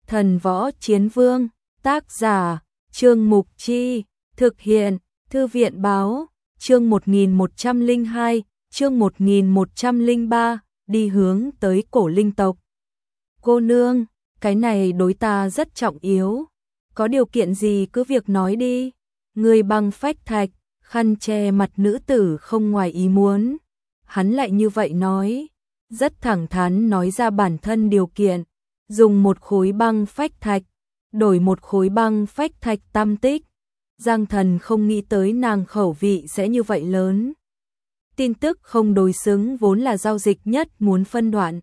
Thần Võ Chiến Vương, tác giả, Trương Mục Chi, thực hiện, Thư viện Báo, chương 1102, chương 1103, đi hướng tới cổ linh tộc. Cô nương, cái này đối ta rất trọng yếu, có điều kiện gì cứ việc nói đi. Người bằng phách thạch, khăn che mặt nữ tử không ngoài ý muốn. Hắn lại như vậy nói, rất thẳng thắn nói ra bản thân điều kiện, dùng một khối băng phách thạch, đổi một khối băng phách thạch tam tích. Giang Thần không nghĩ tới nàng khẩu vị sẽ như vậy lớn. Tin tức không đối xứng vốn là giao dịch nhất muốn phân đoạn.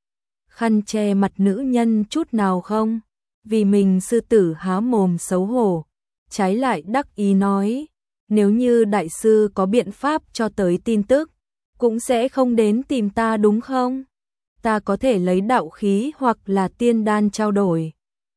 Khăn che mặt nữ nhân chút nào không, vì mình sư tử há mồm xấu hổ, trái lại đắc ý nói, nếu như đại sư có biện pháp cho tới tin tức, cũng sẽ không đến tìm ta đúng không? Ta có thể lấy đạo khí hoặc là tiên đan trao đổi.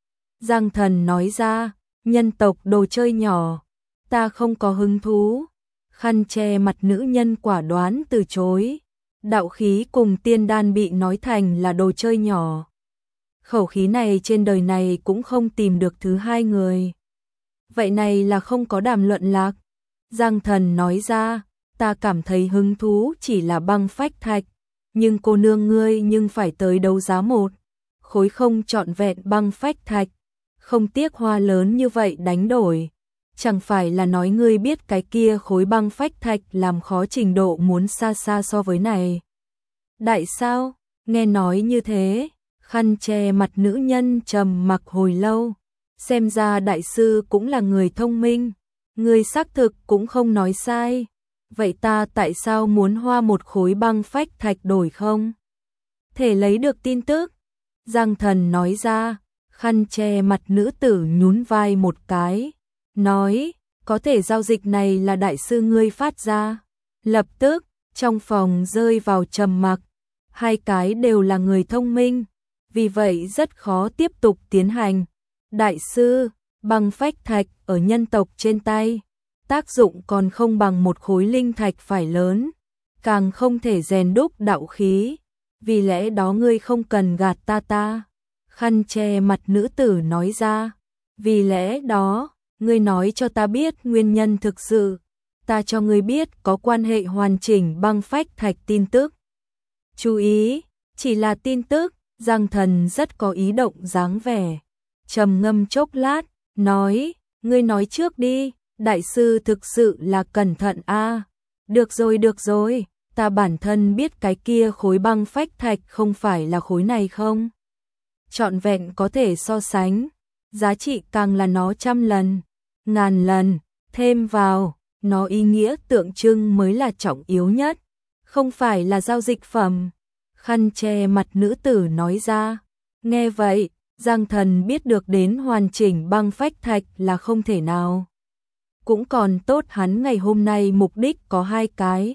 Giang Thần nói ra, nhân tộc đồ chơi nhỏ, ta không có hứng thú. Khăn che mặt nữ nhân quả đoán từ chối. Đạo khí cùng tiên đan bị nói thành là đồ chơi nhỏ. Khẩu khí này trên đời này cũng không tìm được thứ hai người. Vậy này là không có đàm luận lạc. Giang Thần nói ra, ta cảm thấy hứng thú chỉ là băng phách thạch, nhưng cô nương ngươi nhưng phải tới đấu giá một khối không trọn vẹn băng phách thạch, không tiếc hoa lớn như vậy đánh đổi. Chẳng phải là nói ngươi biết cái kia khối băng phách thạch làm khó trình độ muốn xa xa so với này. Đại sao, nghe nói như thế, khăn che mặt nữ nhân trầm mặc hồi lâu, xem ra đại sư cũng là người thông minh, người xác thực cũng không nói sai. Vậy ta tại sao muốn hoa một khối băng phách thạch đổi không thể lấy được tin tức? Giang Thần nói ra, khăn che mặt nữ tử nhún vai một cái, nói, có thể giao dịch này là đại sư ngươi phát ra. Lập tức, trong phòng rơi vào trầm mặc, hai cái đều là người thông minh, vì vậy rất khó tiếp tục tiến hành. Đại sư, băng phách thạch ở nhân tộc trên tay, tác dụng còn không bằng một khối linh thạch phải lớn, càng không thể rèn đúc đạo khí, vì lẽ đó ngươi không cần gạt ta. Khăn che mặt nữ tử nói ra, vì lẽ đó, ngươi nói cho ta biết nguyên nhân thực sự, ta cho ngươi biết có quan hệ hoàn chỉnh băng phách thạch tin tức. Chú ý, chỉ là tin tức. Giang Thần rất có ý động dáng vẻ, trầm ngâm chốc lát, nói, ngươi nói trước đi, đại sư thực sự là cẩn thận a. Được rồi, ta bản thân biết cái kia khối băng phách thạch không phải là khối này không trọn vẹn có thể so sánh, giá trị càng là nó 100 lần, 1000 lần, thêm vào, nó ý nghĩa tượng trưng mới là trọng yếu nhất, không phải là giao dịch phẩm. Khăn che mặt nữ tử nói ra, nghe vậy, Giang Thần biết được đến hoàn chỉnh băng phách thạch là không thể nào. Cũng còn tốt hắn ngày hôm nay mục đích có hai cái.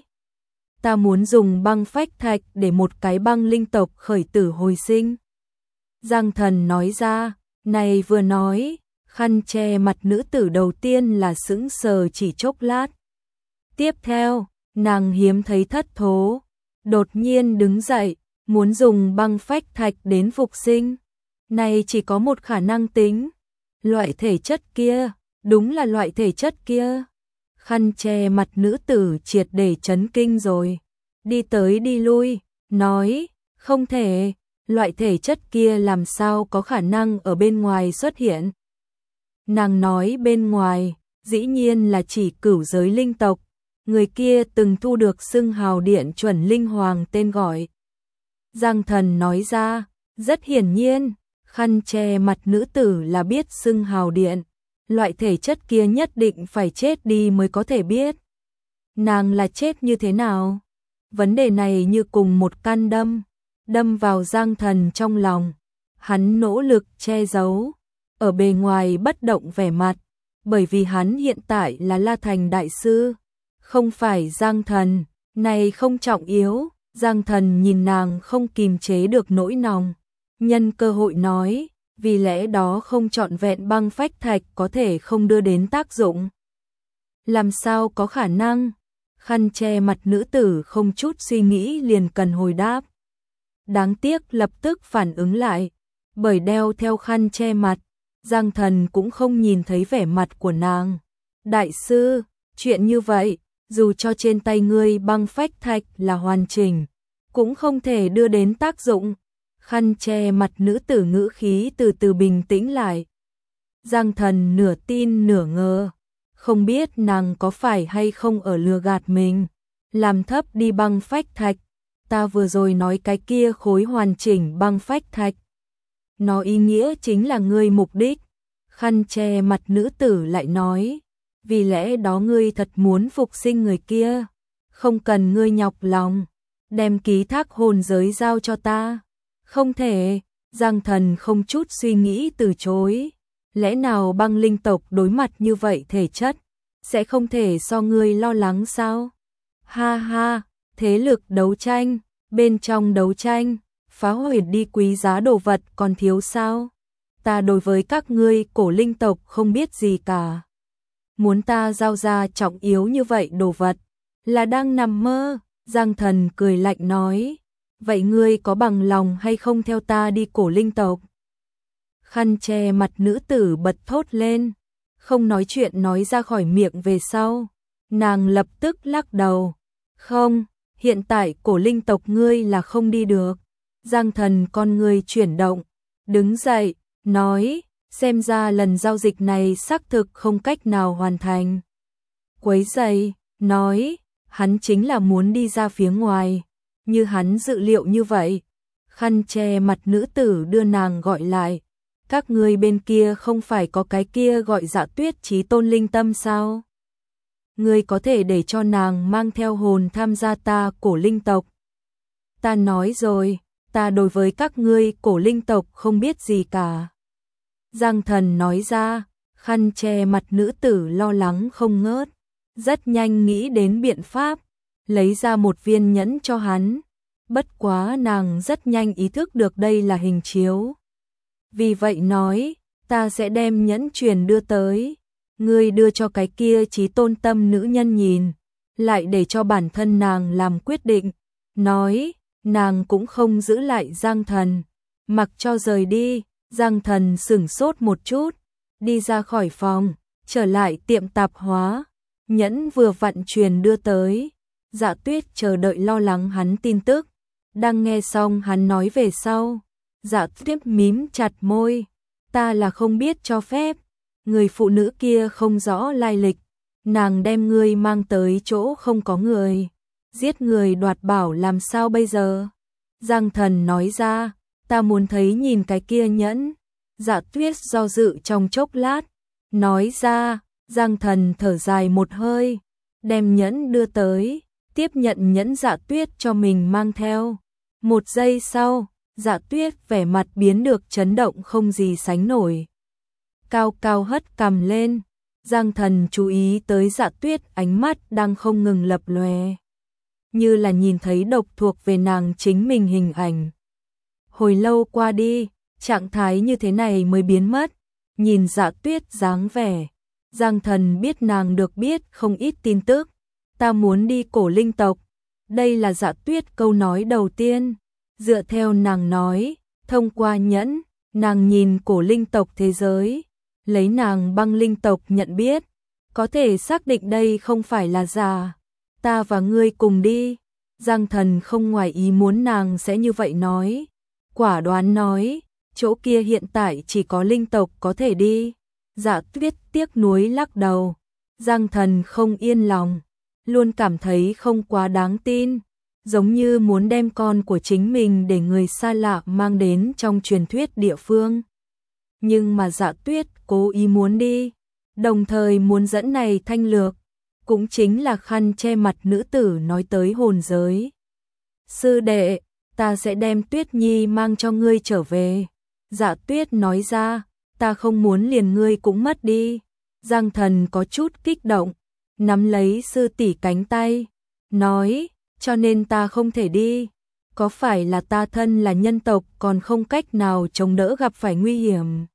Ta muốn dùng băng phách thạch để một cái băng linh tộc khởi tử hồi sinh. Giang Thần nói ra, này vừa nói, khăn che mặt nữ tử đầu tiên là sững sờ chỉ chốc lát. Tiếp theo, nàng hiếm thấy thất thố, đột nhiên đứng dậy, muốn dùng băng phách thạch đến phục sinh. Này chỉ có một khả năng tính, loại thể chất kia, đúng là loại thể chất kia. Khăn che mặt nữ tử triệt để chấn kinh rồi, đi tới đi lui, nói, không thể, loại thể chất kia làm sao có khả năng ở bên ngoài xuất hiện. Nàng nói bên ngoài, dĩ nhiên là chỉ cửu giới linh tộc, người kia từng thu được xưng hào điện chuẩn linh hoàng tên gọi. Giang Thần nói ra, rất hiển nhiên, khăn che mặt nữ tử là biết xưng hào điện, loại thể chất kia nhất định phải chết đi mới có thể biết. Nàng là chết như thế nào? Vấn đề này như cùng một căn đâm vào Giang Thần trong lòng. Hắn nỗ lực che giấu, ở bề ngoài bất động vẻ mặt, bởi vì hắn hiện tại là La Thành đại sư, không phải Giang Thần, này không trọng yếu. Giang Thần nhìn nàng không kìm chế được nỗi lòng, nhân cơ hội nói, vì lẽ đó không trọn vẹn băng phách thạch có thể không đưa đến tác dụng. Làm sao có khả năng? Khăn che mặt nữ tử không chút suy nghĩ liền cần hồi đáp. Đáng tiếc lập tức phản ứng lại, bởi đeo theo khăn che mặt, Giang Thần cũng không nhìn thấy vẻ mặt của nàng. Đại sư, chuyện như vậy, dù cho trên tay ngươi băng phách thạch là hoàn chỉnh, cũng không thể đưa đến tác dụng. Khăn che mặt nữ tử ngữ khí từ từ bình tĩnh lại. Giang Thần nửa tin nửa ngờ, không biết nàng có phải hay không ở lừa gạt mình. Làm thấp đi băng phách thạch, ta vừa rồi nói cái kia khối hoàn chỉnh băng phách thạch. Nó ý nghĩa chính là ngươi mục đích. Khăn che mặt nữ tử lại nói, vì lẽ đó ngươi thật muốn phục sinh người kia, không cần ngươi nhọc lòng, đem ký thác hồn giới giao cho ta. Không thể, Giang Thần không chút suy nghĩ từ chối. Lẽ nào băng linh tộc đối mặt như vậy thể chất, sẽ không thể so ngươi lo lắng sao? Ha ha, thế lực đấu tranh, bên trong đấu tranh, phá hủy đi quý giá đồ vật còn thiếu sao? Ta đối với các ngươi cổ linh tộc không biết gì cả. Muốn ta giao ra trọng yếu như vậy đồ vật, là đang nằm mơ. Giang Thần cười lạnh nói, vậy ngươi có bằng lòng hay không theo ta đi cổ linh tộc? Khăn che mặt nữ tử bật thốt lên, không nói chuyện nói ra khỏi miệng về sau. Nàng lập tức lắc đầu, không, hiện tại cổ linh tộc ngươi là không đi được. Giang Thần con ngươi chuyển động, đứng dậy, nói, xem ra lần giao dịch này xác thực không cách nào hoàn thành. Quấy rầy, nói, hắn chính là muốn đi ra phía ngoài, như hắn dự liệu như vậy. Khăn che mặt nữ tử đưa nàng gọi lại, các ngươi bên kia không phải có cái kia gọi Dạ Tuyết Chí Tôn linh tâm sao? Ngươi có thể để cho nàng mang theo hồn tham gia ta cổ linh tộc. Ta nói rồi, ta đối với các ngươi cổ linh tộc không biết gì cả. Giang Thần nói ra, khăn che mặt nữ tử lo lắng không ngớt, rất nhanh nghĩ đến biện pháp, lấy ra một viên nhẫn cho hắn. Bất quá nàng rất nhanh ý thức được đây là hình chiếu. Vì vậy nói, ta sẽ đem nhẫn truyền đưa tới, ngươi đưa cho cái kia Chí Tôn tâm nữ nhân nhìn, lại để cho bản thân nàng làm quyết định. Nói, nàng cũng không giữ lại Giang Thần, mặc cho rời đi. Giang Thần sửng sốt một chút, đi ra khỏi phòng, trở lại tiệm tạp hóa, nhẫn vừa vặn truyền đưa tới. Dạ Tuyết chờ đợi lo lắng hắn tin tức, đang nghe xong hắn nói về sau. Dạ Tuyết mím chặt môi, ta là không biết cho phép, người phụ nữ kia không rõ lai lịch, nàng đem ngươi mang tới chỗ không có người, giết người đoạt bảo làm sao bây giờ? Giang Thần nói ra, ta muốn thấy nhìn cái kia nhẫn. Dạ Tuyết do dự trong chốc lát, nói ra. Giang Thần thở dài một hơi, đem nhẫn đưa tới, tiếp nhận nhẫn Dạ Tuyết cho mình mang theo. Một giây sau, Dạ Tuyết vẻ mặt biến được chấn động không gì sánh nổi. Cao cao hất cằm lên, Giang Thần chú ý tới Dạ Tuyết ánh mắt đang không ngừng lập lòe, như là nhìn thấy độc thuộc về nàng chính mình hình ảnh. Hồi lâu qua đi, trạng thái như thế này mới biến mất. Nhìn Dạ Tuyết dáng vẻ, Giang Thần biết nàng được biết không ít tin tức. Ta muốn đi cổ linh tộc. Đây là Dạ Tuyết câu nói đầu tiên. Dựa theo nàng nói, thông qua nhẫn, nàng nhìn cổ linh tộc thế giới, lấy nàng băng linh tộc nhận biết, có thể xác định đây không phải là giả. Ta và ngươi cùng đi. Giang Thần không ngoài ý muốn nàng sẽ như vậy nói, quả đoán nói, chỗ kia hiện tại chỉ có linh tộc có thể đi. Dạ Tuyết tiếc nuối lắc đầu. Giang Thần không yên lòng, luôn cảm thấy không quá đáng tin, giống như muốn đem con của chính mình để người xa lạ mang đến trong truyền thuyết địa phương. Nhưng mà Dạ Tuyết cố ý muốn đi, đồng thời muốn dẫn này thanh lược, cũng chính là khăn che mặt nữ tử nói tới hồn giới. Sư đệ, ta sẽ đem Tuyết Nhi mang cho ngươi trở về. Dạ Tuyết nói ra, ta không muốn liền ngươi cũng mất đi. Giang Thần có chút kích động, nắm lấy sư tỷ cánh tay, nói, cho nên ta không thể đi. Có phải là ta thân là nhân tộc còn không cách nào chống đỡ gặp phải nguy hiểm?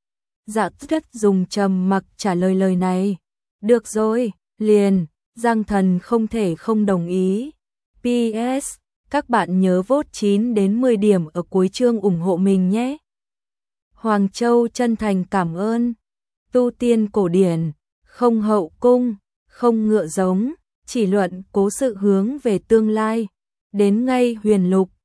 Dạ Tuyết dùng trầm mặc trả lời lời này. Được rồi, liền. Giang Thần không thể không đồng ý. PS, các bạn nhớ vote 9 đến 10 điểm ở cuối chương ủng hộ mình nhé. Hoàng Châu chân thành cảm ơn. Tu tiên cổ điển, không hậu cung, không ngựa giống, chỉ luận cố sự hướng về tương lai. Đến ngay Huyền Lục,